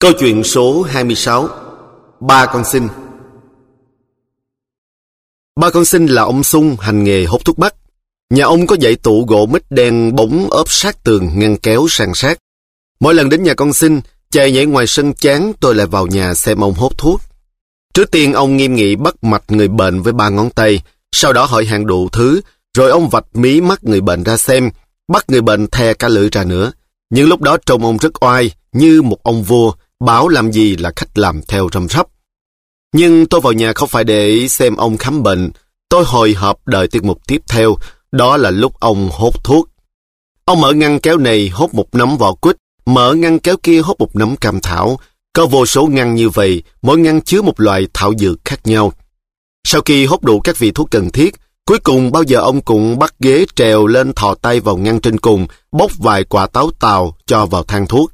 Câu chuyện số 26. Ba con xin. Ba con xin là ông Sung hành nghề hút thuốc bắc. Nhà ông có dãy tủ gỗ mít đen bóng ốp sát tường ngăn kéo san sát. Mỗi lần đến nhà con xin, chạy nhảy ngoài sân chán, tôi lại vào nhà xem ông hút thuốc. Trước tiên ông nghiêm nghị bắt mạch người bệnh với 3 ngón tay, sau đó hỏi han đủ thứ, rồi ông vạch mí mắt người bệnh ra xem, bắt người bệnh thè cả lưỡi ra nữa. Nhưng lúc đó trông ông rất oai, như một ông vua, bảo làm gì là khách làm theo răm rắp. Nhưng tôi vào nhà không phải để xem ông khám bệnh, tôi hồi hộp đợi tiết mục tiếp theo, đó là lúc ông hút thuốc. Ông mở ngăn kéo này hút một nắm vỏ quýt, mở ngăn kéo kia hút một nắm cam thảo. Có vô số ngăn như vậy, mỗi ngăn chứa một loại thảo dược khác nhau. Sau khi hút đủ các vị thuốc cần thiết, cuối cùng bao giờ ông cũng bắt ghế trèo lên thò tay vào ngăn trên cùng, bóc vài quả táo tàu cho vào thang thuốc.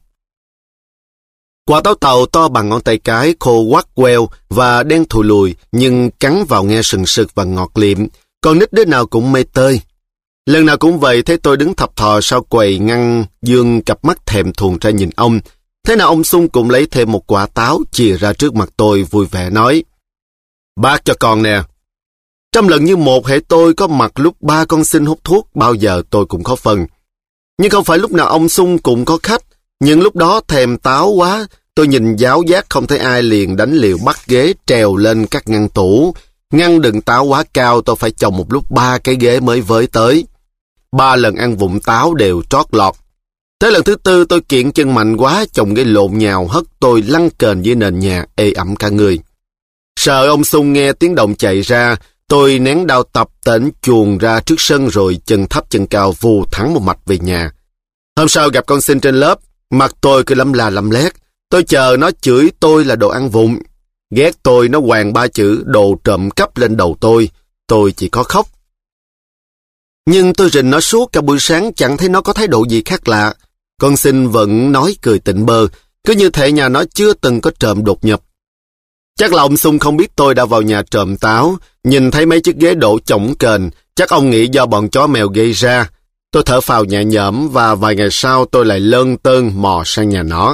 Quả táo tàu to bằng ngón tay cái, khô quắt queo và đen thùi lùi, nhưng cắn vào nghe sừng sực và ngọt liệm, còn nít đứa nào cũng mê tơi. Lần nào cũng vậy, thấy tôi đứng thập thò sau quầy ngăn, dương cặp mắt thèm thuồng ra nhìn ông. Thế nào ông Sung cũng lấy thêm một quả táo chìa ra trước mặt tôi vui vẻ nói: "Bác cho con nè." Trăm lần như một, hễ tôi có mặt lúc ba con xin hút thuốc, bao giờ tôi cũng có phần. Nhưng không phải lúc nào ông Sung cũng có khách. Nhưng lúc đó thèm táo quá, tôi nhìn giáo giác không thấy ai liền đánh liều bắt ghế trèo lên các ngăn tủ. Ngăn đựng táo quá cao, tôi phải chồng một lúc 3 cái ghế mới với tới. 3 lần ăn vụng táo đều trót lọt. Tới lần thứ 4 tôi kiện chân mạnh quá, chồng ghế lộn nhào hất tôi lăn kềnh dưới nền nhà, ê ẩm cả người. Sợ ông Sung nghe tiếng động chạy ra, tôi nén đao tập tễnh chuồn ra trước sân rồi chân thấp chân cao vù thẳng một mạch về nhà. Hôm sau gặp con xin trên lớp, mặt tôi cứ lấm la lấm lét. Tôi chờ nó chửi tôi là đồ ăn vụng. Ghét tôi nó quàng 3 chữ đồ trộm cắp lên đầu tôi chỉ có khóc. Nhưng tôi rình nó suốt cả buổi sáng, chẳng thấy nó có thái độ gì khác lạ. Con xin vẫn nói cười tịnh bơ, cứ như thể nhà nó chưa từng có trộm đột nhập. Chắc là ông Sung không biết tôi đã vào nhà trộm táo, nhìn thấy mấy chiếc ghế đổ chổng kềnh, chắc ông nghĩ do bọn chó mèo gây ra. Tôi thở phào nhẹ nhõm và vài ngày sau tôi lại lơn tơn mò sang nhà nó.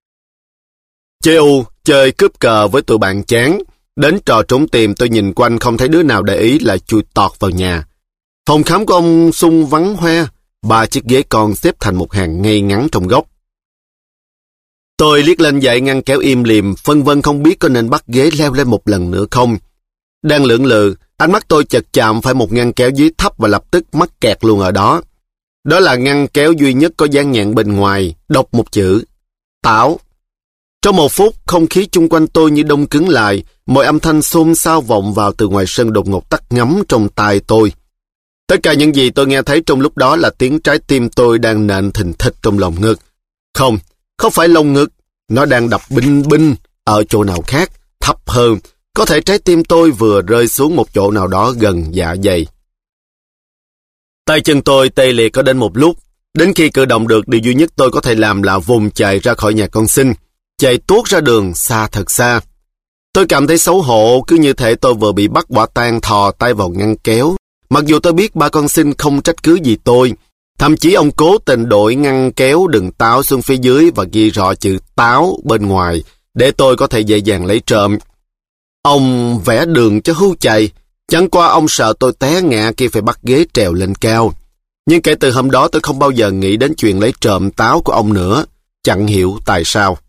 Chơi cướp cờ với tụi bạn chán. Đến trò trốn tìm tôi nhìn quanh không thấy đứa nào để ý lại chui tọt vào nhà. Phòng khám của ông Sung vắng hoe, 3 chiếc ghế con xếp thành một hàng ngay ngắn trong góc. Tôi liếc lên dãy ngăn kéo im lìm, phân vân không biết có nên bắt ghế leo lên một lần nữa không. Đang lưỡng lự, ánh mắt tôi chợt chạm phải một ngăn kéo dưới thấp và lập tức mắc kẹt luôn ở đó. Đó là ngăn kéo duy nhất có dán nhãn bên ngoài, đọc một chữ: táo. Trong một phút, không khí chung quanh tôi như đông cứng lại, mọi âm thanh xôn xao vọng vào từ ngoài sân đột ngột tắt ngấm trong tai tôi. Tất cả những gì tôi nghe thấy trong lúc đó là tiếng trái tim tôi đang nện thình thịch trong lồng ngực. Không phải lồng ngực, nó đang đập binh binh ở chỗ nào khác, thấp hơn. Có thể trái tim tôi vừa rơi xuống một chỗ nào đó gần dạ dày. Tay chân tôi tê liệt có đến một lúc, đến khi cử động được, điều duy nhất tôi có thể làm là vùng chạy ra khỏi nhà con xin, chạy tuốt ra đường xa thật xa. Tôi cảm thấy xấu hổ, cứ như thể tôi vừa bị bắt quả tang thò tay vào ngăn kéo. Mặc dù tôi biết ba con xin không trách cứ gì tôi, thậm chí ông cố tình đổi ngăn kéo đựng táo xuống phía dưới và ghi rõ chữ táo bên ngoài để tôi có thể dễ dàng lấy trộm. Ông vẽ đường cho hưu chạy, chẳng qua ông sợ tôi té ngã khi phải bắt ghế trèo lên cao. Nhưng kể từ hôm đó tôi không bao giờ nghĩ đến chuyện lấy trộm táo của ông nữa, chẳng hiểu tại sao.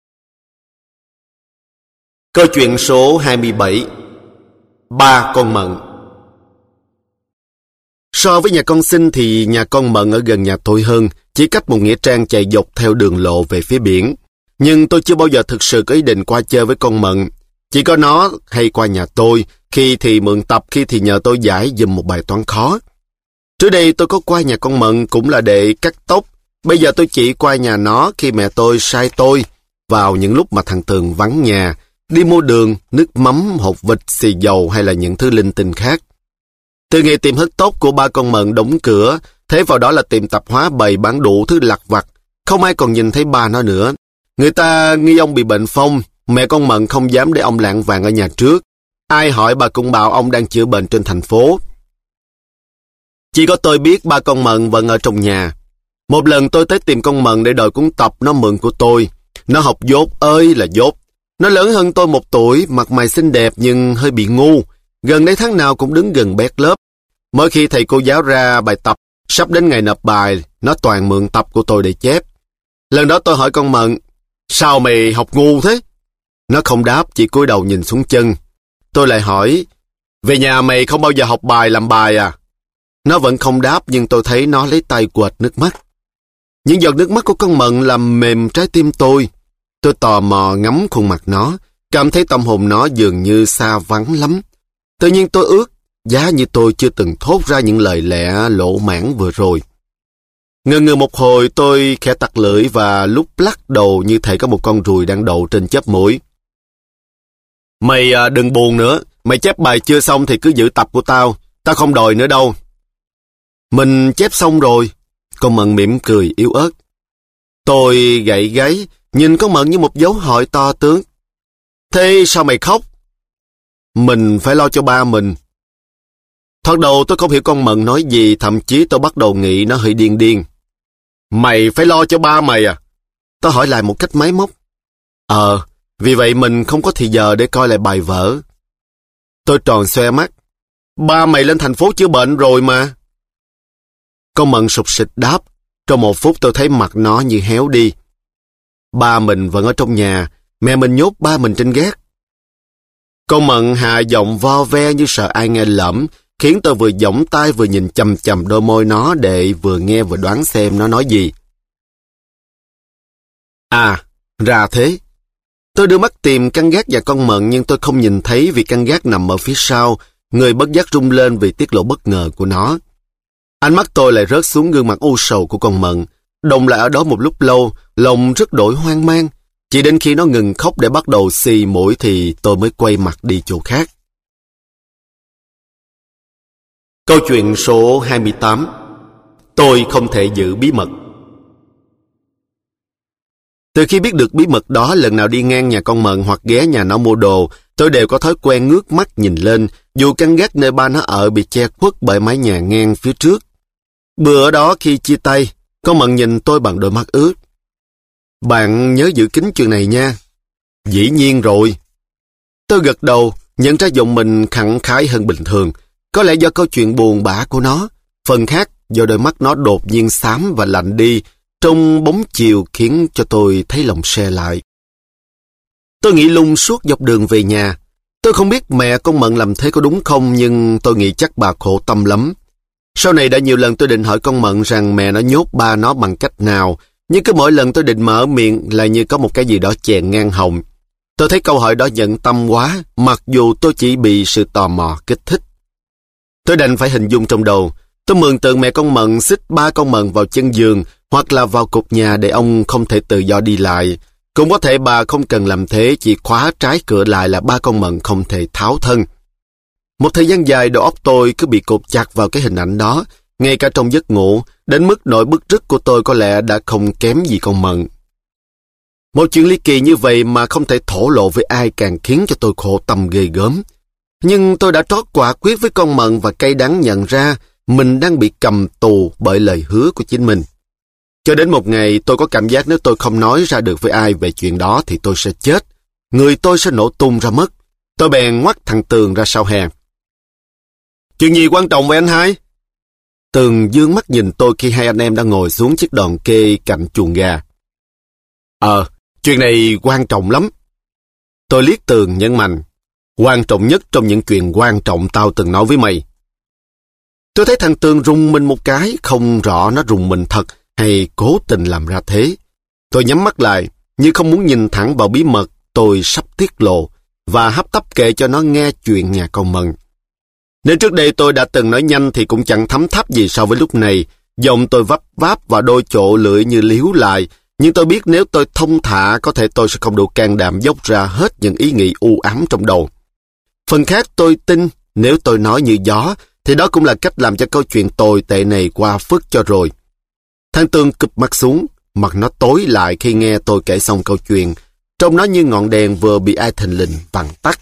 Câu chuyện số 27. Ba con mận. So với nhà con xin thì nhà con mận ở gần nhà tôi hơn, chỉ cách một nghĩa trang chạy dọc theo đường lộ về phía biển. Nhưng tôi chưa bao giờ thực sự có ý định qua chơi với con mận. Chỉ có nó hay qua nhà tôi, khi thì mượn tập, khi thì nhờ tôi giải giùm một bài toán khó. Trước đây tôi có qua nhà con mận cũng là để cắt tóc. Bây giờ tôi chỉ qua nhà nó khi mẹ tôi sai tôi, vào những lúc mà thằng Tường vắng nhà, đi mua đường, nước mắm, hột vịt, xì dầu hay là những thứ linh tinh khác. Từ ngày tiệm hớt tóc của ba con mận đóng cửa, thế vào đó là tiệm tạp hóa bày bán đủ thứ lặt vặt. Không ai còn nhìn thấy ba nó nữa. Người ta nghi ông bị bệnh phong, mẹ con mận không dám để ông lạng vàng ở nhà trước. Ai hỏi bà cũng bảo ông đang chữa bệnh trên thành phố. Chỉ có tôi biết ba con mận vẫn ở trong nhà. Một lần tôi tới tìm con mận để đòi cuốn tập nó mượn của tôi. Nó học dốt ơi là dốt. Nó lớn hơn tôi 1 tuổi, mặt mày xinh đẹp nhưng hơi bị ngu. Gần đây tháng nào cũng đứng gần bét lớp. Mỗi khi thầy cô giáo ra bài tập, sắp đến ngày nộp bài, nó toàn mượn tập của tôi để chép. Lần đó tôi hỏi con Mận, sao mày học ngu thế? Nó không đáp, chỉ cúi đầu nhìn xuống chân. Tôi lại hỏi, về nhà mày không bao giờ học bài làm bài à? Nó vẫn không đáp, nhưng tôi thấy nó lấy tay quệt nước mắt. Những giọt nước mắt của con Mận làm mềm trái tim tôi. Tôi tò mò ngắm khuôn mặt nó, cảm thấy tâm hồn nó dường như xa vắng lắm. Tự nhiên tôi ước, giá như tôi chưa từng thốt ra những lời lẽ lỗ mãng vừa rồi. Ngần ngừ một hồi tôi khẽ tặc lưỡi và lúc lắc đầu như thể có một con ruồi đang đậu trên chóp mũi. Mày đừng buồn nữa, mày chép bài chưa xong thì cứ giữ tập của tao, tao không đòi nữa đâu. Mình chép xong rồi. Con Mận mỉm cười yếu ớt. Tôi gãy gáy, nhìn con Mận như một dấu hỏi to tướng. Thế sao mày khóc? Mình phải lo cho ba mình. Thoạt đầu tôi không hiểu con Mận nói gì, thậm chí tôi bắt đầu nghĩ nó hơi điên điên. Mày phải lo cho ba mày à? Tôi hỏi lại một cách máy móc. Vì vậy mình không có thì giờ để coi lại bài vở. Tôi tròn xoe mắt. Ba mày lên thành phố chữa bệnh rồi mà. Con Mận sụp sịch đáp. Trong 1 phút tôi thấy mặt nó như héo đi. Ba mình vẫn ở trong nhà, mẹ mình nhốt ba mình trên gác. Con Mận hạ giọng vo ve như sợ ai nghe lẫm, khiến tôi vừa giỏng tay vừa nhìn chằm chằm đôi môi nó để vừa nghe vừa đoán xem nó nói gì. À, ra thế. Tôi đưa mắt tìm căn gác và con Mận nhưng tôi không nhìn thấy vì căn gác nằm ở phía sau, người bất giác rung lên vì tiết lộ bất ngờ của nó. Ánh mắt tôi lại rớt xuống gương mặt u sầu của con Mận, đồng lại ở đó một lúc lâu, lòng rất đổi hoang mang. Chỉ đến khi nó ngừng khóc để bắt đầu xì mũi thì tôi mới quay mặt đi chỗ khác. Câu chuyện số 28. Tôi không thể giữ bí mật. Từ khi biết được bí mật đó, lần nào đi ngang nhà con Mận hoặc ghé nhà nó mua đồ, tôi đều có thói quen ngước mắt nhìn lên, dù căn gác nơi ba nó ở bị che khuất bởi mái nhà ngang phía trước. Bữa đó khi chia tay, con Mận nhìn tôi bằng đôi mắt ướt. Bạn nhớ giữ kín chuyện này nha. Dĩ nhiên rồi. Tôi gật đầu, nhận ra giọng mình khẳng khái hơn bình thường. Có lẽ do câu chuyện buồn bã của nó, phần khác do đôi mắt nó đột nhiên xám và lạnh đi, trong bóng chiều khiến cho tôi thấy lòng se lại. Tôi nghĩ lung suốt dọc đường về nhà. Tôi không biết mẹ con Mận làm thế có đúng không, nhưng tôi nghĩ chắc bà khổ tâm lắm. Sau này đã nhiều lần tôi định hỏi con Mận rằng mẹ nó nhốt ba nó bằng cách nào, nhưng cứ mỗi lần tôi định mở miệng là như có một cái gì đó chèn ngang họng. Tôi thấy câu hỏi đó nhận tâm quá, mặc dù tôi chỉ bị sự tò mò kích thích. Tôi đành phải hình dung trong đầu. Tôi mường tượng mẹ con Mận xích ba con Mận vào chân giường hoặc là vào cột nhà để ông không thể tự do đi lại. Cũng có thể bà không cần làm thế, chỉ khóa trái cửa lại là ba con Mận không thể tháo thân. Một thời gian dài đầu óc tôi cứ bị cột chặt vào cái hình ảnh đó, ngay cả trong giấc ngủ, đến mức nỗi bứt rứt của tôi có lẽ đã không kém gì con Mận. Một chuyện ly kỳ như vậy mà không thể thổ lộ với ai càng khiến cho tôi khổ tâm ghê gớm. Nhưng tôi đã trót quả quyết với con Mận và cay đắng nhận ra mình đang bị cầm tù bởi lời hứa của chính mình. Cho đến một ngày tôi có cảm giác nếu tôi không nói ra được với ai về chuyện đó thì tôi sẽ chết. Người tôi sẽ nổ tung ra mất. Tôi bèn ngoắt thằng Tường ra sau hè. Chuyện gì quan trọng vậy anh hai? Tường dương mắt nhìn tôi khi hai anh em đang ngồi xuống chiếc đòn kê cạnh chuồng gà. Chuyện này quan trọng lắm. Tôi liếc Tường nhấn mạnh. Quan trọng nhất trong những chuyện quan trọng tao từng nói với mày. Tôi thấy thằng Tường rùng mình một cái, không rõ nó rùng mình thật hay cố tình làm ra thế. Tôi nhắm mắt lại, như không muốn nhìn thẳng vào bí mật tôi sắp tiết lộ, và hấp tấp kể cho nó nghe chuyện nhà con Mận. Nếu trước đây tôi đã từng nói nhanh thì cũng chẳng thấm tháp gì so với lúc này. Giọng tôi vấp váp và đôi chỗ lưỡi như líu lại, nhưng tôi biết nếu tôi thông thả có thể tôi sẽ không đủ can đảm dốc ra hết những ý nghĩ u ám trong đầu. Phần khác tôi tin nếu tôi nói như gió thì đó cũng là cách làm cho câu chuyện tồi tệ này qua phức cho rồi. Thằng Tường cụp mắt xuống, mặt nó tối lại khi nghe tôi kể xong câu chuyện, trông nó như ngọn đèn vừa bị ai thình lình vặn tắt.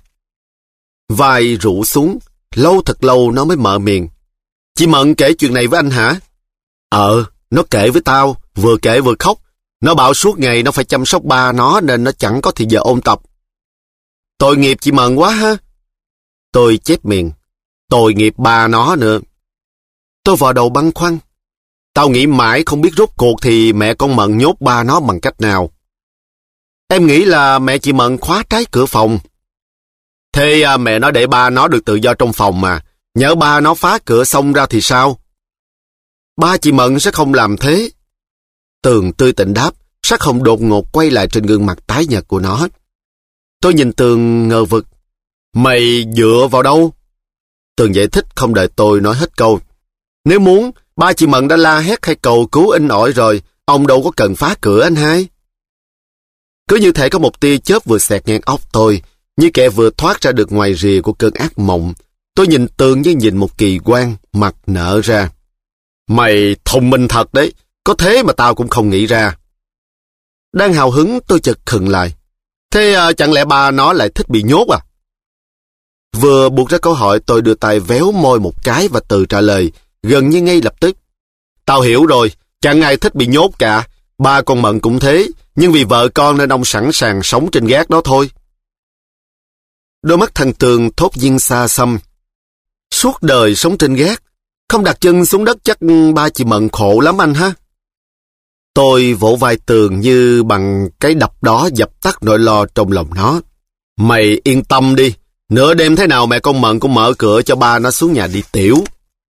Vai rũ xuống, lâu thật lâu nó mới mở miệng. Chị Mận kể chuyện này với anh hả? Nó kể với tao, vừa kể vừa khóc. Nó bảo suốt ngày nó phải chăm sóc ba nó nên nó chẳng có thì giờ ôn tập. Tội nghiệp chị Mận quá ha. Tôi chép miệng. Tội nghiệp ba nó nữa. Tôi vò đầu băn khoăn. Tao nghĩ mãi không biết rốt cuộc thì mẹ con Mận nhốt ba nó bằng cách nào. Em nghĩ là mẹ chị Mận khóa trái cửa phòng. Thế mẹ nó để ba nó được tự do trong phòng mà. Nhỡ ba nó phá cửa xông ra thì sao? Ba chị Mận sẽ không làm thế. Tường tươi tỉnh đáp, sắc hồng đột ngột quay lại trên gương mặt tái nhợt của nó. Tôi nhìn Tường ngờ vực. Mày dựa vào đâu? Tường giải thích không đợi tôi nói hết câu. Nếu muốn, ba chị Mận đã la hét hay cầu cứu inh ỏi rồi, ông đâu có cần phá cửa anh hai. Cứ như thể có một tia chớp vừa xẹt ngang óc tôi, như kẻ vừa thoát ra được ngoài rìa của cơn ác mộng. Tôi nhìn Tường như nhìn một kỳ quan, mặt nở ra. Mày thông minh thật đấy, có thế mà tao cũng không nghĩ ra. Đang hào hứng tôi chợt khựng lại. Thế chẳng lẽ ba nó lại thích bị nhốt à? Vừa buộc ra câu hỏi tôi đưa tay véo môi một cái và Từ trả lời, gần như ngay lập tức. Tao hiểu rồi, chẳng ai thích bị nhốt cả, ba con Mận cũng thế, nhưng vì vợ con nên ông sẵn sàng sống trên gác đó thôi. Đôi mắt thằng Tường thốt nhiên xa xăm. Suốt đời sống trên gác, không đặt chân xuống đất chắc ba chị Mận khổ lắm anh ha. Tôi vỗ vai Tường như bằng cái đập đó dập tắt nỗi lo trong lòng nó. Mày yên tâm đi, nửa đêm thế nào mẹ con Mận cũng mở cửa cho ba nó xuống nhà đi tiểu.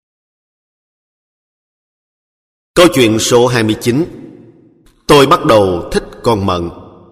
Câu chuyện số 29. Tôi bắt đầu thích con Mận.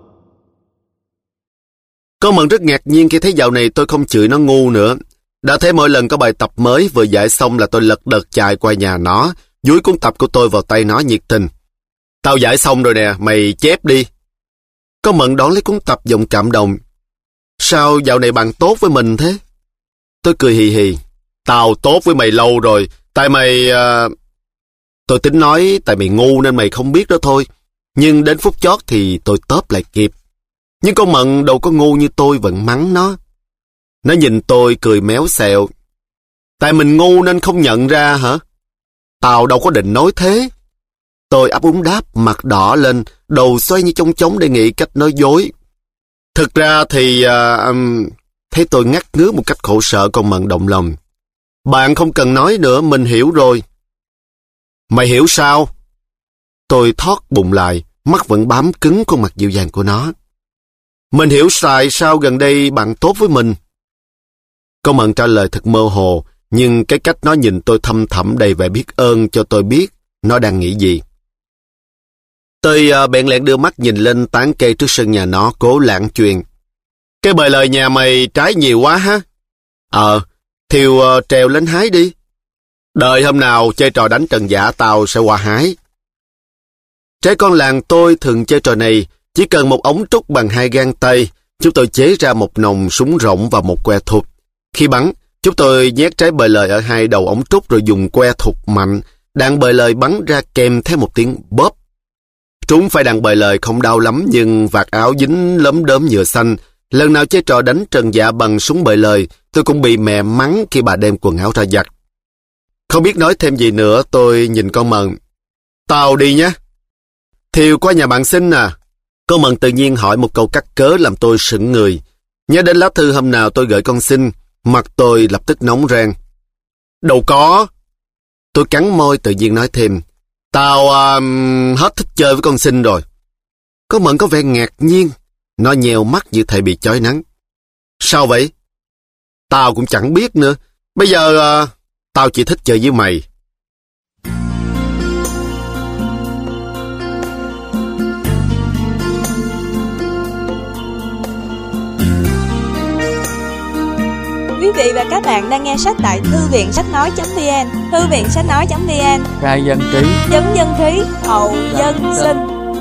Con Mận rất ngạc nhiên khi thấy dạo này tôi không chửi nó ngu nữa. Đã thấy mỗi lần có bài tập mới vừa giải xong là tôi lật đật chạy qua nhà nó, dúi cuốn tập của tôi vào tay nó nhiệt tình. Tao giải xong rồi nè, mày chép đi. Con Mận đón lấy cuốn tập giọng cảm động. Sao dạo này bạn tốt với mình thế? Tôi cười hì hì. Tao tốt với mày lâu rồi, tại mày... Tôi tính nói tại mày ngu nên mày không biết đó thôi. Nhưng đến phút chót thì tôi tớp lại kịp. Nhưng con Mận đâu có ngu như tôi vẫn mắng nó. Nó nhìn tôi cười méo xẹo. Tại mình ngu nên không nhận ra hả? Tao đâu có định nói thế. Tôi ấp úng đáp, mặt đỏ lên, đầu xoay như chong chóng để nghĩ cách nói dối. Thực ra thì... Thấy tôi ngắt ngứ một cách khổ sở, con Mận động lòng. Bạn không cần nói nữa, mình hiểu rồi. Mày hiểu sao? Tôi thoát bụng lại, mắt vẫn bám cứng khuôn mặt dịu dàng của nó. Mình hiểu tại sao gần đây bạn tốt với mình. Con Mận trả lời thật mơ hồ, nhưng cái cách nó nhìn tôi thâm thẳm đầy vẻ biết ơn cho tôi biết nó đang nghĩ gì. Tôi bèn lẹn đưa mắt nhìn lên tán cây trước sân nhà nó, cố lảng chuyện. Cái bời lời nhà mày trái nhiều quá ha? Thiều trèo lên hái đi. Đợi hôm nào chơi trò đánh trần giả tao sẽ qua hái. Trẻ con làng tôi thường chơi trò này, chỉ cần một ống trúc bằng 2 gang tay, chúng tôi chế ra một nòng súng rộng và một que thục. Khi bắn, chúng tôi nhét trái bời lời ở 2 đầu ống trúc rồi dùng que thục mạnh, đạn bời lời bắn ra kèm theo một tiếng bóp. Trúng phải đạn bời lời không đau lắm nhưng vạt áo dính lấm đốm nhựa xanh. Lần nào chơi trò đánh trần dạ bằng súng bời lời, tôi cũng bị mẹ mắng khi bà đem quần áo ra giặt. Không biết nói thêm gì nữa, tôi nhìn con Mận. Tao đi nhé. Thiều qua nhà bạn xin à? Con Mận tự nhiên hỏi một câu cắt cớ làm tôi sững người. Nhớ đến lá thư hôm nào tôi gửi con xin, mặt tôi lập tức nóng rang. Đâu có. Tôi cắn môi tự nhiên nói thêm. Tao hết thích chơi với con xin rồi. Con Mận có vẻ ngạc nhiên. Nó nhèo mắt như thể bị chói nắng. Sao vậy? Tao cũng chẳng biết nữa. Bây giờ tao chỉ thích chơi với mày. Quý vị và các bạn đang nghe sách tại Thư viện Sách Nói.vn. Thư viện Sách Nói.vn. Khai dân trí, Vấn dân trí, hậu dân sinh.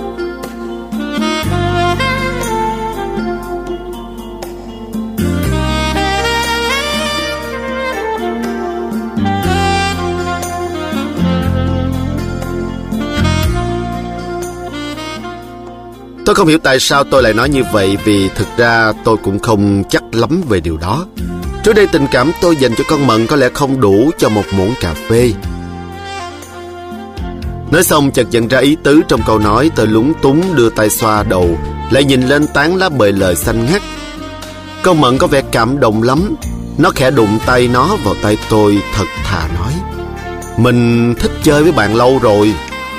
Tôi không hiểu tại sao tôi lại nói như vậy, vì thực ra tôi cũng không chắc lắm về điều đó. Trước đây tình cảm tôi dành cho con Mận có lẽ không đủ cho một muỗng cà phê. Nói xong chợt nhận ra ý tứ trong câu nói, tôi lúng túng đưa tay xoa đầu, lại nhìn lên tán lá bời lời xanh ngắt. Con Mận có vẻ cảm động lắm. Nó khẽ đụng tay nó vào tay tôi, thật thà nói: "Mình thích chơi với bạn lâu rồi."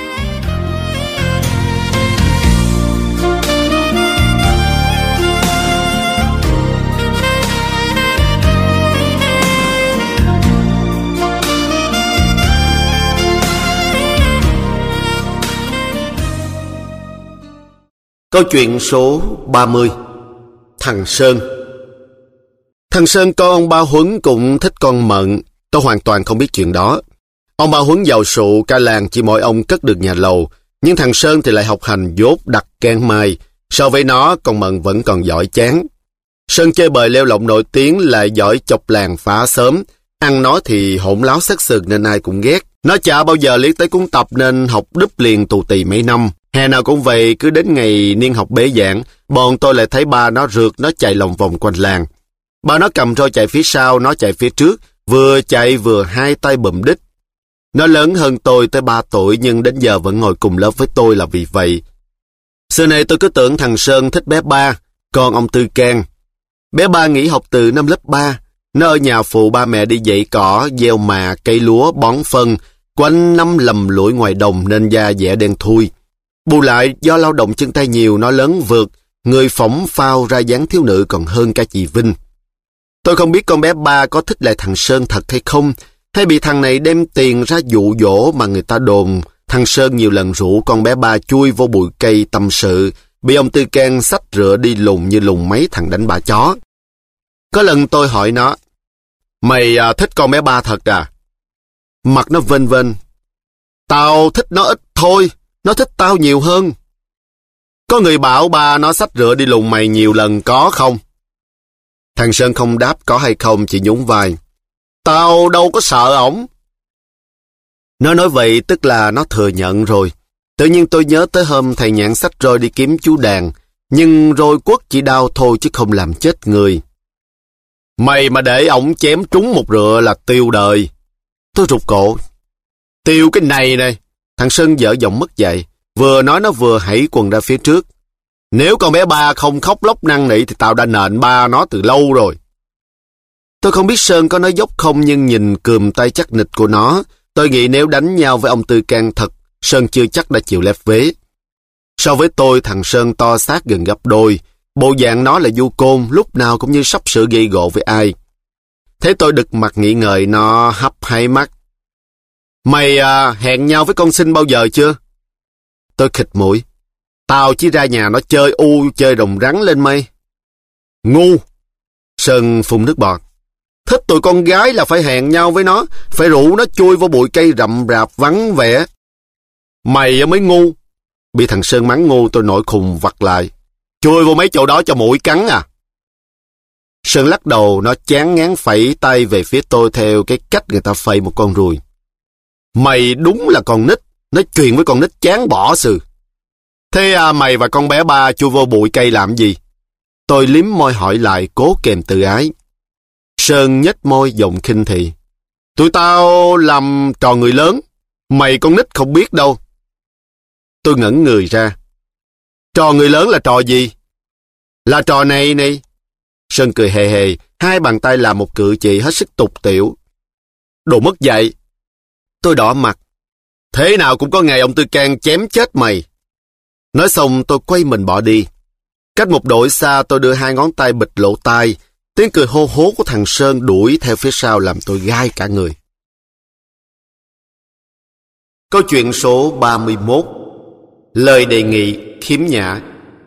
Câu chuyện số 30. Thằng Sơn. Thằng Sơn con ông Ba Huấn cũng thích con Mận. Tôi hoàn toàn không biết chuyện đó. Ông Ba Huấn giàu sụ, cả làng chỉ mỗi ông cất được nhà lầu. Nhưng thằng Sơn thì lại học hành dốt đặc can mai. So với nó, con Mận vẫn còn giỏi chán. Sơn chơi bời leo lộng nổi tiếng, lại giỏi chọc làng phá xóm. Ăn nói thì hỗn láo sắc sực nên ai cũng ghét. Nó chả bao giờ liếc tới cuốn tập nên học đúp liền tù tì mấy năm. Hè nào cũng vậy, cứ đến ngày niên học bế giảng, bọn tôi lại thấy ba nó rượt nó chạy lòng vòng quanh làng. Ba nó cầm roi chạy phía sau, nó chạy phía trước, vừa chạy vừa hai tay bụm đít. Nó lớn hơn tôi tới 3 tuổi nhưng đến giờ vẫn ngồi cùng lớp với tôi là vì vậy. Xưa này tôi cứ tưởng thằng Sơn thích bé Ba, còn ông Tư Can. Bé Ba nghỉ học từ năm lớp 3. Nó ở nhà phụ ba mẹ đi dãy cỏ, gieo mạ, cây lúa, bón phân, quanh năm lầm lũi ngoài đồng nên da dẻ đen thui. Bù lại, do lao động chân tay nhiều, nó lớn vượt, người phỏng phao ra dáng thiếu nữ còn hơn cả chị Vinh. Tôi không biết con bé Ba có thích lại thằng Sơn thật hay không, hay bị thằng này đem tiền ra dụ dỗ mà người ta đồn. Thằng Sơn nhiều lần rủ con bé Ba chui vô bụi cây tâm sự, bị ông Tư Can xách rửa đi lùng như lùng mấy thằng đánh bả chó. Có lần tôi hỏi nó: "Mày thích con bé Ba thật à?" Mặt nó vênh vênh: "Tao thích nó ít thôi, nó thích tao nhiều hơn." "Có người bảo ba nó xách rửa đi lùng mày nhiều lần có không?" Thằng Sơn không đáp có hay không, chỉ nhún vai: "Tao đâu có sợ ổng." Nó nói vậy tức là nó thừa nhận rồi. Tự nhiên tôi nhớ tới hôm thầy Nhạn xách roi đi kiếm chú Đàn, nhưng roi quất chỉ đau thôi chứ không làm chết người. "Mày mà để ổng chém trúng một rựa là tiêu đời." Tôi rụt cổ: "Tiêu cái này này." Thằng Sơn dở giọng mất dạy, vừa nói nó vừa hãy quần ra phía trước: "Nếu con bé Ba không khóc lóc năn nỉ thì tao đã nện ba nó từ lâu rồi." Tôi không biết Sơn có nói dốc không, nhưng nhìn cườm tay chắc nịch của nó, tôi nghĩ nếu đánh nhau với ông Tư Can thật, Sơn chưa chắc đã chịu lép vế. So với tôi, thằng Sơn to xác gần gấp đôi, bộ dạng nó là du côn, lúc nào cũng như sắp sửa gây gổ với ai. Thế tôi đực mặt nghĩ ngợi, nó hấp hai mắt: "Mày hẹn nhau với con Sinh bao giờ chưa?" Tôi khịt mũi: "Tao chỉ ra nhà nó chơi chơi rồng rắn lên mây." "Ngu!" Sơn phun nước bọt: "Thích tụi con gái là phải hẹn nhau với nó, phải rủ nó chui vô bụi cây rậm rạp vắng vẻ." "Mày mới ngu." Bị thằng Sơn mắng ngu, tôi nổi khùng vặt lại: "Chui vô mấy chỗ đó cho muỗi cắn à?" Sơn lắc đầu, nó chán ngán phẩy tay về phía tôi theo cái cách người ta phẩy một con ruồi: "Mày đúng là con nít, nói chuyện với con nít chán bỏ sừ." "Thế mày và con bé Ba chui vô bụi cây làm gì?" Tôi liếm môi hỏi lại, cố kèm tự ái. Sơn nhếch môi giọng khinh thị: "Tụi tao làm trò người lớn, mày con nít không biết đâu." Tôi ngẩn người ra: "Trò người lớn là trò gì?" "Là trò này này." Sơn cười hề hề, hai bàn tay làm một cử chỉ hết sức tục tiểu. "Đồ mất dạy." Tôi đỏ mặt: "Thế nào cũng có ngày ông Tư Can chém chết mày." Nói xong tôi quay mình bỏ đi. Cách một đội xa, tôi đưa hai ngón tay bịt lỗ tai. Tiếng cười hô hố của thằng Sơn đuổi theo phía sau làm tôi gai cả người. Câu chuyện số 31. Lời đề nghị khiếm nhã.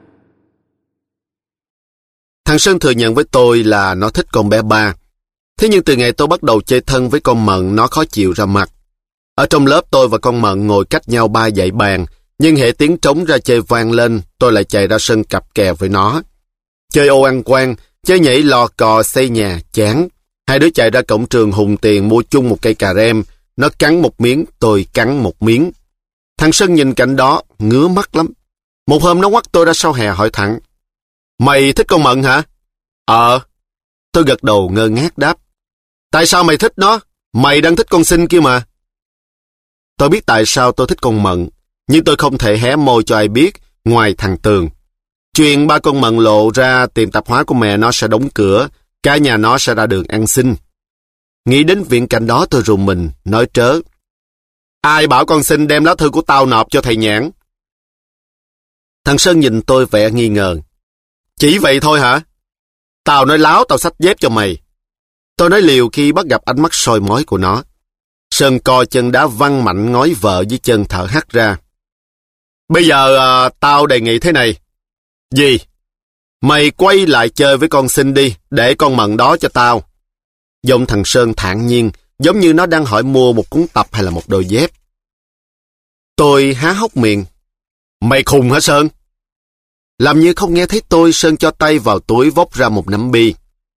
Thằng Sơn thừa nhận với tôi là nó thích con bé Ba. Thế nhưng từ ngày tôi bắt đầu chơi thân với con Mận, nó khó chịu ra mặt. Ở trong lớp, tôi và con Mận ngồi cách nhau 3 dãy bàn, nhưng hệ tiếng trống ra chơi vang lên, tôi lại chạy ra sân cặp kè với nó. Chơi ô ăn quan, chơi nhảy lò cò xây nhà, chán. Hai đứa chạy ra cổng trường hùng tiền mua chung một cây cà rem, nó cắn một miếng, tôi cắn một miếng. Thằng Sơn nhìn cảnh đó, ngứa mắt lắm. Một hôm nó quắt tôi ra sau hè hỏi thẳng: "Mày thích con Mận hả?" Tôi gật đầu ngơ ngác đáp: "Tại sao mày thích nó? Mày đang thích con Sinh kia mà." Tôi biết tại sao tôi thích con Mận, nhưng tôi không thể hé môi cho ai biết ngoài thằng Tường. Chuyện ba con Mận lộ ra tiệm tạp hóa của mẹ nó sẽ đóng cửa, cả nhà nó sẽ ra đường ăn xin. Nghĩ đến viễn cảnh đó tôi rùng mình, nói trớ. Ai bảo con xin đem lá thư của tao nộp cho thầy Nhãn? Thằng Sơn nhìn tôi vẻ nghi ngờ. Chỉ vậy thôi hả? Tao nói láo tao xách dép cho mày. Tôi nói liều khi bắt gặp ánh mắt soi mói của nó. Sơn co chân đá văng mạnh ngói vợ dưới chân thở hắt ra. Bây giờ tao đề nghị thế này. Gì? Mày quay lại chơi với con Sinh đi, để con Mận đó cho tao. Giọng thằng Sơn thản nhiên, giống như nó đang hỏi mua một cuốn tập hay là một đôi dép. Tôi há hốc miệng. Mày khùng hả Sơn? Làm như không nghe thấy tôi, Sơn cho tay vào túi vốc ra một nắm bi.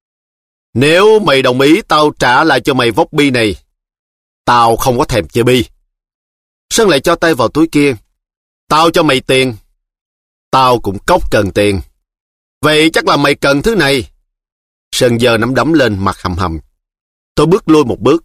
Nếu mày đồng ý tao trả lại cho mày vốc bi này, tao không có thèm chơi bi. Sơn lại cho tay vào túi kia. Tao cho mày tiền. Tao cũng cốc cần tiền. Vậy chắc là mày cần thứ này. Sơn giơ nắm đấm lên, mặt hầm hầm. Tôi bước lui một bước.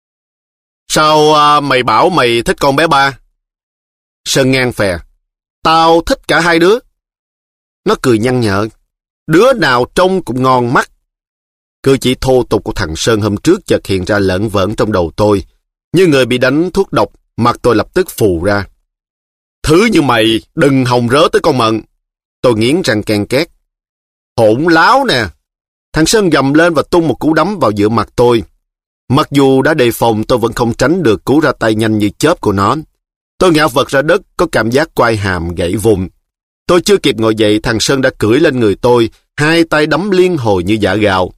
Sao mày bảo mày thích con bé Ba? Sơn ngang phè. Tao thích cả hai đứa. Nó cười nhăn nhở. Đứa nào trông cũng ngon mắt. Cử chỉ thô tục của thằng Sơn hôm trước chợt hiện ra lởn vởn trong đầu tôi. Như người bị đánh thuốc độc, mặt tôi lập tức phù ra. Thứ như mày đừng hòng rớ tới con Mận. Tôi nghiến răng ken két. Hỗn láo nè. Thằng Sơn gầm lên và tung một cú đấm vào giữa mặt tôi. Mặc dù đã đề phòng, tôi vẫn không tránh được cú ra tay nhanh như chớp của nó. Tôi ngã vật ra đất, có cảm giác quai hàm gãy vùng. Tôi chưa kịp ngồi dậy, thằng Sơn đã cưỡi lên người tôi, hai tay đấm liên hồi như giã gạo.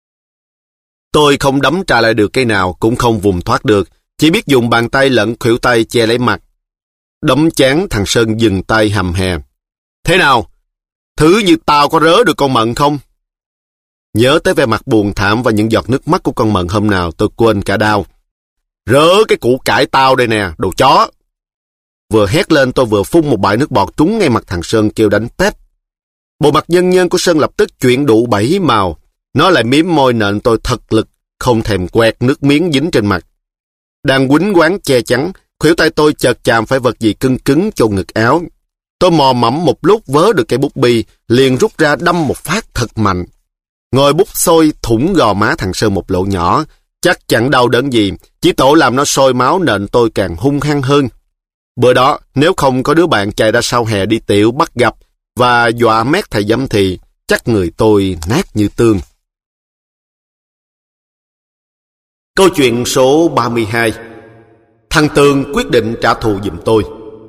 Tôi không đấm trả lại được cái nào, cũng không vùng thoát được, chỉ biết dùng bàn tay lẫn khuỷu tay che lấy mặt. Đấm chán, thằng Sơn dừng tay hầm hè. Thế nào? Thứ như tao có rớ được con Mận không? Nhớ tới vẻ mặt buồn thảm và những giọt nước mắt của con Mận hôm nào, tôi quên cả đau. Rớ cái củ cải tao đây nè, đồ chó! Vừa hét lên tôi vừa phun một bãi nước bọt trúng ngay mặt thằng Sơn kêu đánh tép. Bộ mặt nhân nhân của Sơn lập tức chuyển đủ 7 màu. Nó lại mím môi nện tôi thật lực, không thèm quẹt nước miếng dính trên mặt. Đang quýnh quáng che chắn, khuỷu tay tôi chợt chạm phải vật gì cứng cứng chôn ngực áo. Tôi mò mẫm một lúc vớ được cây bút bi, liền rút ra đâm một phát thật mạnh. Ngòi bút sôi thủng gò má thằng Sơn một lỗ nhỏ, chắc chẳng đau đớn gì, chỉ tổ làm nó sôi máu nện tôi càng hung hăng hơn. Bữa đó, nếu không có đứa bạn chạy ra sau hè đi tiểu bắt gặp và dọa mét thầy giám thì, chắc người tôi nát như tương. Câu chuyện số 32. Thằng Tường quyết định trả thù giùm tôi.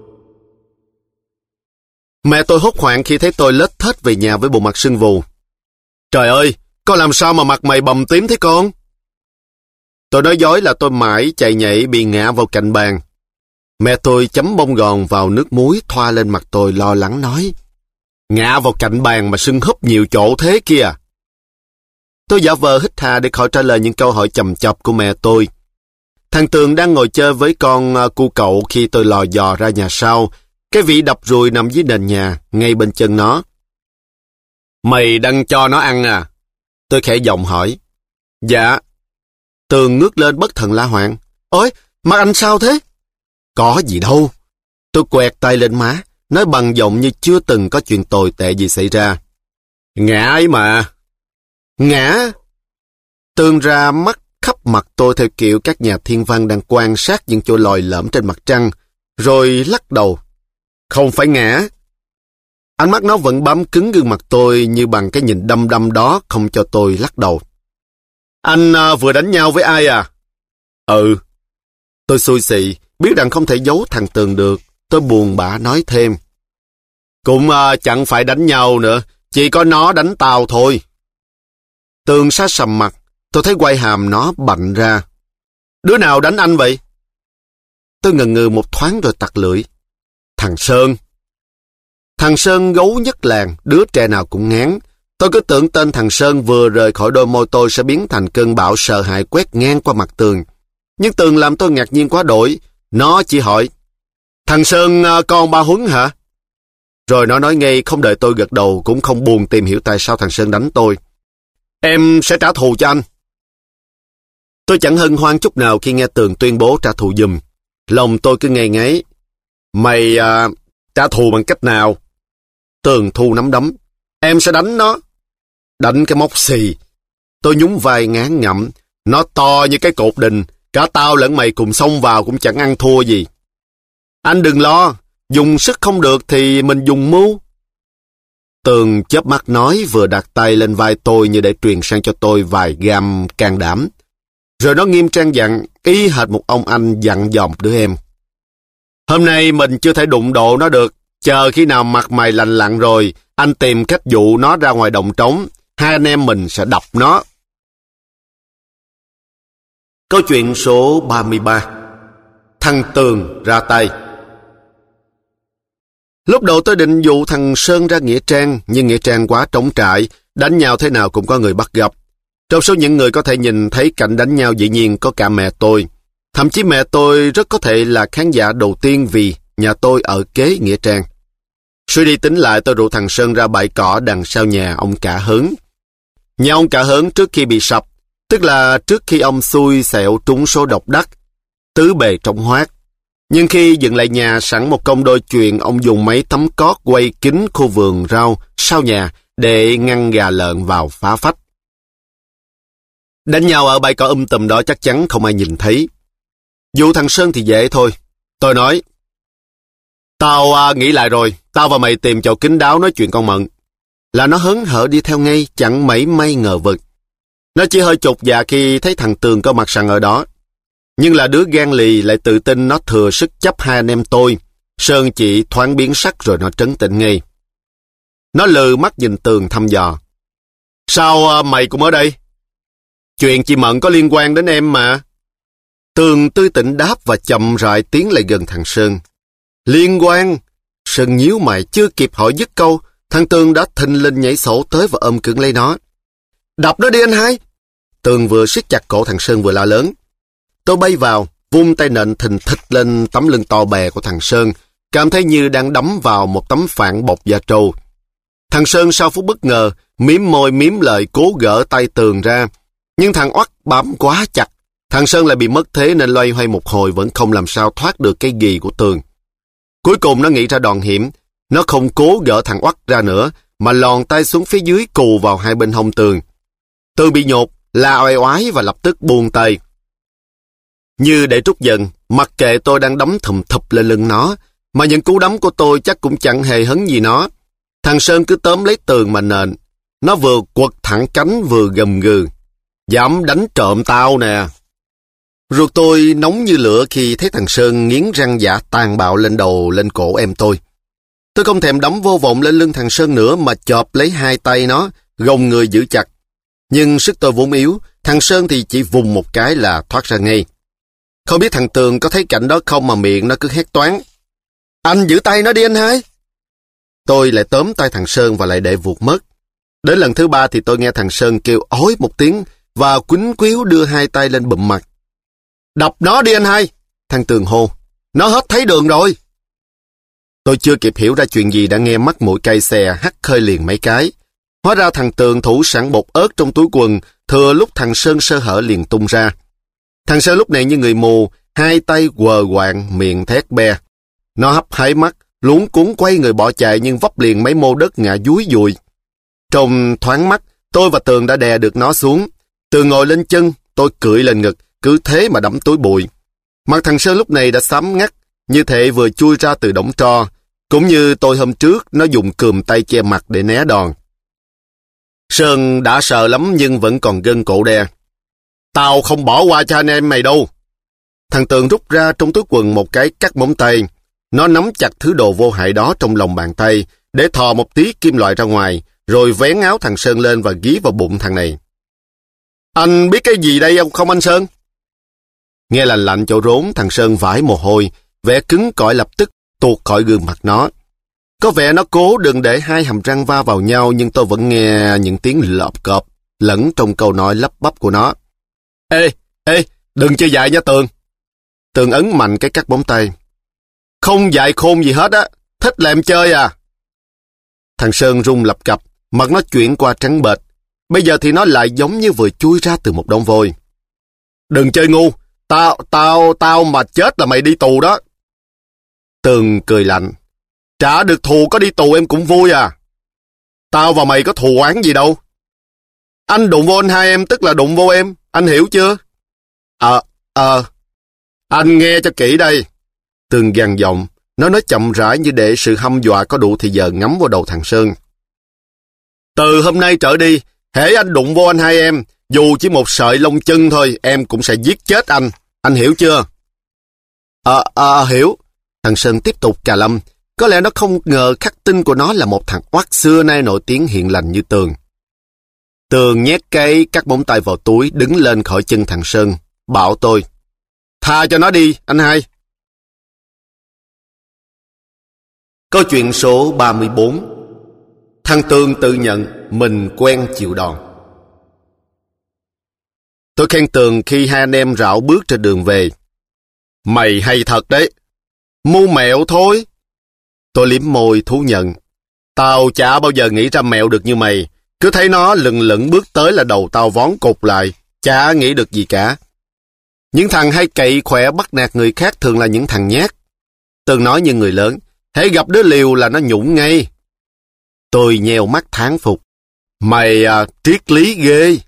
Mẹ tôi hốt hoảng khi thấy tôi lết thết về nhà với bộ mặt sưng vù. Trời ơi, con làm sao mà mặt mày bầm tím thế con? Tôi nói dối là tôi mãi chạy nhảy bị ngã vào cạnh bàn. Mẹ tôi chấm bông gòn vào nước muối thoa lên mặt tôi lo lắng nói. Ngã vào cạnh bàn mà sưng húp nhiều chỗ thế kia. Tôi giả vờ hít hà để khỏi trả lời những câu hỏi chầm chọc của mẹ tôi. Thằng Tường đang ngồi chơi với con cu cậu khi tôi lò dò ra nhà sau. Cái vị đập ruồi nằm dưới nền nhà, ngay bên chân nó. Mày đang cho nó ăn à? Tôi khẽ giọng hỏi. Dạ. Tường ngước lên bất thần la hoảng. Ôi, mặt anh sao thế? Có gì đâu. Tôi quẹt tay lên má, nói bằng giọng như chưa từng có chuyện tồi tệ gì xảy ra. Ngã ấy mà. Ngã? Tường ra mắt khắp mặt tôi theo kiểu các nhà thiên văn đang quan sát những chỗ lồi lõm trên mặt trăng, rồi lắc đầu. Không phải ngã. Ánh mắt nó vẫn bám cứng gương mặt tôi như bằng cái nhìn đăm đăm đó không cho tôi lắc đầu. Anh vừa đánh nhau với ai à? Ừ. Tôi xui xị, biết rằng không thể giấu thằng Tường được. Tôi buồn bã nói thêm. Cũng chẳng phải đánh nhau nữa, chỉ có nó đánh tao thôi. Tường sát sầm mặt, tôi thấy quai hàm nó bặn ra. Đứa nào đánh anh vậy? Tôi ngần ngừ một thoáng rồi tặc lưỡi. Thằng Sơn. Thằng Sơn gấu nhất làng, đứa trẻ nào cũng ngán. Tôi cứ tưởng tên thằng Sơn vừa rời khỏi đôi môi tôi sẽ biến thành cơn bão sợ hãi quét ngang qua mặt Tường. Nhưng Tường làm tôi ngạc nhiên quá đổi. Nó chỉ hỏi, thằng Sơn con ba Huấn hả? Rồi nó nói ngay không đợi tôi gật đầu, cũng không buồn tìm hiểu tại sao thằng Sơn đánh tôi. Em sẽ trả thù cho anh. Tôi chẳng hân hoan chút nào khi nghe Tường tuyên bố trả thù giùm. Lòng tôi cứ ngây ngáy. Mày trả thù bằng cách nào? Tường thu nắm đấm. Em sẽ đánh nó. Đánh cái móc xì. Tôi nhún vai ngán ngẩm. Nó to như cái cột đình. Cả tao lẫn mày cùng xông vào cũng chẳng ăn thua gì. Anh đừng lo. Dùng sức không được thì mình dùng mưu. Tường chớp mắt nói, vừa đặt tay lên vai tôi như để truyền sang cho tôi vài gam can đảm. Rồi nó nghiêm trang dặn, y hệt một ông anh dặn dò một đứa em. Hôm nay mình chưa thể đụng độ nó được. Chờ khi nào mặt mày lành lặn rồi, anh tìm cách dụ nó ra ngoài đồng trống. Hai anh em mình sẽ đập nó. Câu chuyện số 33. Thằng Tường ra tay. Lúc đầu tôi định dụ thằng Sơn ra Nghĩa Trang, nhưng Nghĩa Trang quá trống trại, đánh nhau thế nào cũng có người bắt gặp. Trong số những người có thể nhìn thấy cảnh đánh nhau dĩ nhiên có cả mẹ tôi. Thậm chí mẹ tôi rất có thể là khán giả đầu tiên vì nhà tôi ở kế Nghĩa Trang. Suy đi tính lại, tôi rủ thằng Sơn ra bãi cỏ đằng sau nhà ông Cả Hớn. Nhà ông Cả Hớn trước khi bị sập, tức là trước khi ông xui xẻo trúng số độc đắc, tứ bề trống hoác. Nhưng khi dựng lại nhà sẵn một công đôi chuyện, ông dùng mấy tấm cót quay kín khu vườn rau sau nhà để ngăn gà lợn vào phá phách. Đánh nhau ở bãi cỏ tùm đó chắc chắn không ai nhìn thấy. Dụ thằng Sơn thì dễ thôi. Tôi nói, tao nghĩ lại rồi, tao và mày tìm chỗ kín đáo nói chuyện con Mận. Là nó hớn hở đi theo ngay, chẳng mảy may ngờ vực. Nó chỉ hơi chột dạ khi thấy thằng Tường có mặt sẵn ở đó. Nhưng là đứa gan lì lại tự tin nó thừa sức chấp hai anh em tôi. Sơn chỉ thoáng biến sắc rồi nó trấn tĩnh ngay. Nó lừ mắt nhìn Tường thăm dò. Sao mày cũng ở đây? Chuyện chị Mận có liên quan đến em mà. Tường tươi tỉnh đáp và chậm rãi tiến lại gần thằng Sơn. Liên quan? Sơn nhíu mày chưa kịp hỏi dứt câu, thằng Tường đã thình lình nhảy sổ tới và ôm cứng lấy nó. Đập nó đi anh hai! Tường vừa siết chặt cổ thằng Sơn vừa la lớn. Tôi bay vào, vung tay nện thình thịch lên tấm lưng to bè của thằng Sơn, cảm thấy như đang đấm vào một tấm phản bọc da trâu. Thằng Sơn sau phút bất ngờ, mím môi mím lời cố gỡ tay Tường ra, nhưng thằng Oắt bám quá chặt. Thằng Sơn lại bị mất thế nên loay hoay một hồi vẫn không làm sao thoát được cái ghì của Tường. Cuối cùng nó nghĩ ra đòn hiểm, nó không cố gỡ thằng Oắt ra nữa, mà lòn tay xuống phía dưới cù vào hai bên hông Tường. Tường bị nhột, la oai oái và lập tức buông tay. Như để trút giận, mặc kệ tôi đang đấm thùm thụp lên lưng nó, mà những cú đấm của tôi chắc cũng chẳng hề hấn gì nó. Thằng Sơn cứ tóm lấy Tường mà nện. Nó vừa quật thẳng cánh vừa gầm gừ. Dám đánh trộm tao nè. Ruột tôi nóng như lửa khi thấy thằng Sơn nghiến răng dạ tàn bạo lên đầu lên cổ em tôi. Tôi không thèm đấm vô vọng lên lưng thằng Sơn nữa mà chộp lấy hai tay nó, gồng người giữ chặt. Nhưng sức tôi vốn yếu, thằng Sơn thì chỉ vùng một cái là thoát ra ngay. Không biết thằng Tường có thấy cảnh đó không mà miệng nó cứ hét toáng. Anh giữ tay nó đi anh hai. Tôi lại tóm tay thằng Sơn và lại để vụt mất. Đến lần thứ ba thì tôi nghe thằng Sơn kêu ói một tiếng và quýnh quýu đưa hai tay lên bụm mặt. Đập nó đi anh hai. Thằng Tường hô. Nó hết thấy đường rồi. Tôi chưa kịp hiểu ra chuyện gì đã nghe mắt mũi cay xè hắt khơi liền mấy cái. Hóa ra thằng Tường thủ sẵn bột ớt trong túi quần, thừa lúc thằng Sơn sơ hở liền tung ra. Thằng Sơn lúc này như người mù, hai tay quờ quạng, miệng thét be. Nó hấp háy mắt, luống cuống quay người bỏ chạy nhưng vấp liền mấy mô đất ngã dúi dùi. Trong thoáng mắt, tôi và Tường đã đè được nó xuống. Tường ngồi lên chân, tôi cưỡi lên ngực, cứ thế mà đẫm túi bụi. Mặt thằng Sơn lúc này đã xám ngắt, như thể vừa chui ra từ đống tro. Cũng như tôi hôm trước, nó dùng cườm tay che mặt để né đòn. Sơn đã sợ lắm nhưng vẫn còn gân cổ đe. Tao không bỏ qua cho anh em mày đâu. Thằng Tường rút ra trong túi quần một cái cắt móng tay. Nó nắm chặt thứ đồ vô hại đó trong lòng bàn tay, để thò một tí kim loại ra ngoài, rồi vén áo thằng Sơn lên và gí vào bụng thằng này. Anh biết cái gì đây không anh Sơn? Nghe lành lạnh chỗ rốn, thằng Sơn vãi mồ hôi, vẻ cứng cỏi lập tức tuột khỏi gương mặt nó. Có vẻ nó cố đừng để hai hàm răng va vào nhau, nhưng tôi vẫn nghe những tiếng lọp cọp lẫn trong câu nói lắp bắp của nó. Ê, đừng chơi dại nha Tường. Tường ấn mạnh cái cắt bóng tay. Không dại khôn gì hết á, thích làm chơi à. Thằng Sơn rung lập cập, mặt nó chuyển qua trắng bệch. Bây giờ thì nó lại giống như vừa chui ra từ một đống vôi. Đừng chơi ngu, Tao mà chết là mày đi tù đó. Tường cười lạnh. Trả được thù có đi tù em cũng vui à. Tao và mày có thù oán gì đâu. Anh đụng vô anh hai em tức là đụng vô em. Anh hiểu chưa? Anh nghe cho kỹ đây. Tường gằn giọng. Nó nói chậm rãi như để sự hăm dọa có đủ thì giờ ngắm vào đầu thằng Sơn. Từ hôm nay trở đi, hễ anh đụng vô anh hai em, dù chỉ một sợi lông chân thôi, em cũng sẽ giết chết anh. Anh hiểu chưa? Hiểu. Thằng Sơn tiếp tục cà lâm. Có lẽ nó không ngờ khắc tinh của nó là một thằng oắt xưa nay nổi tiếng hiền lành như Tường. Tường nhét cái cắt móng tay vào túi, đứng lên khỏi chân thằng Sơn, bảo tôi. Tha cho nó đi, anh hai. Câu chuyện số 34. Thằng Tường tự nhận mình quen chịu đòn. Tôi khen Tường khi hai anh em rảo bước trên đường về. Mày hay thật đấy. Mưu mẹo thôi. Tôi liếm môi thú nhận. Tao chả bao giờ nghĩ ra mẹo được như mày. Cứ thấy nó lừng lững bước tới là đầu tao vón cục lại. Chả nghĩ được gì cả. Những thằng hay cậy khỏe bắt nạt người khác thường là những thằng nhát. Tường nói như người lớn. Hễ gặp đứa liều là nó nhũng ngay. Tôi nheo mắt thán phục. Mày triết lý ghê.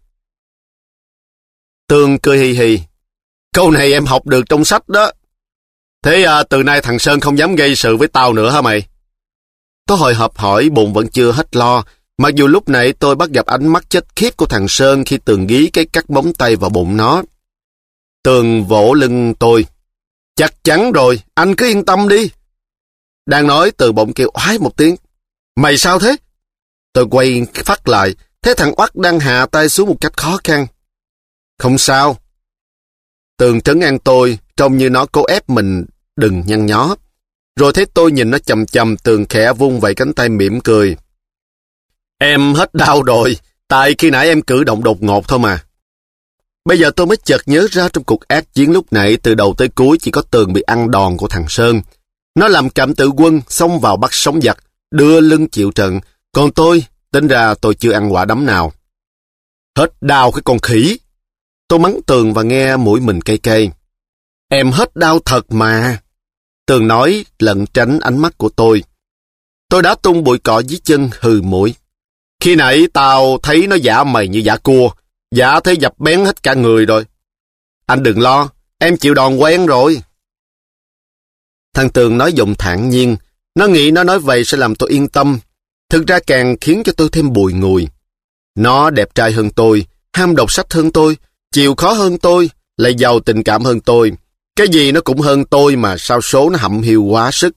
Tường cười hì hì. Câu này em học được trong sách đó. Thế từ nay thằng Sơn không dám gây sự với tao nữa hả mày? Tôi hồi hộp hỏi, bụng vẫn chưa hết lo. Mặc dù lúc nãy tôi bắt gặp ánh mắt chết khiếp của thằng Sơn khi Tường gí cái cắt móng tay vào bụng nó. Tường vỗ lưng tôi. Chắc chắn rồi, anh cứ yên tâm đi. Đang nói Tường bỗng kêu oái một tiếng. Mày sao thế? Tôi quay phát lại, thấy thằng oắt đang hạ tay xuống một cách khó khăn. Không sao. Tường trấn an tôi, trông như nó cố ép mình đừng nhăn nhó. Rồi thấy tôi nhìn nó chầm chầm, Tường khẽ vung vẩy cánh tay mỉm cười. Em hết đau rồi, tại khi nãy em cử động đột ngột thôi mà. Bây giờ tôi mới chợt nhớ ra trong cuộc ác chiến lúc nãy từ đầu tới cuối chỉ có Tường bị ăn đòn của thằng Sơn. Nó làm cảm tử quân, xông vào bắt sống giặc, đưa lưng chịu trận. Còn tôi, tính ra tôi chưa ăn quả đấm nào. Hết đau cái con khỉ. Tôi mắng Tường và nghe mũi mình cay cay. Em hết đau thật mà. Tường nói lẩn tránh ánh mắt của tôi. Tôi đã tung bụi cỏ dưới chân hừ mũi. Khi nãy tao thấy nó giả mày như giả cua. Giả thấy dập bén hết cả người rồi. Anh đừng lo, em chịu đòn quen rồi. Thằng Tường nói giọng thản nhiên. Nó nghĩ nó nói vậy sẽ làm tôi yên tâm. Thực ra càng khiến cho tôi thêm bùi ngùi. Nó đẹp trai hơn tôi, ham đọc sách hơn tôi, chịu khó hơn tôi, lại giàu tình cảm hơn tôi. Cái gì nó cũng hơn tôi mà sao số nó hậm hiu quá sức.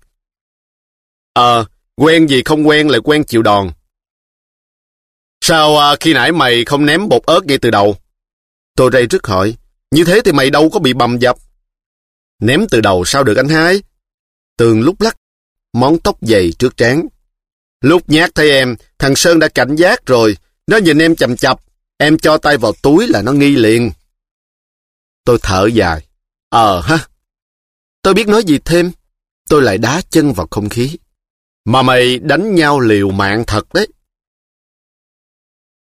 Quen gì không quen lại quen chịu đòn. Sao khi nãy mày không ném bột ớt ngay từ đầu? Tôi rây rứt hỏi. Như thế thì mày đâu có bị bầm dập. Ném từ đầu sao được anh hai? Tường lúc lắc, móng tóc dày trước trán. Lúc nhát thấy em, thằng Sơn đã cảnh giác rồi. Nó nhìn em chằm chặp, em cho tay vào túi là nó nghi liền. Tôi thở dài. Tôi biết nói gì thêm. Tôi lại đá chân vào không khí. Mà mày đánh nhau liều mạng thật đấy.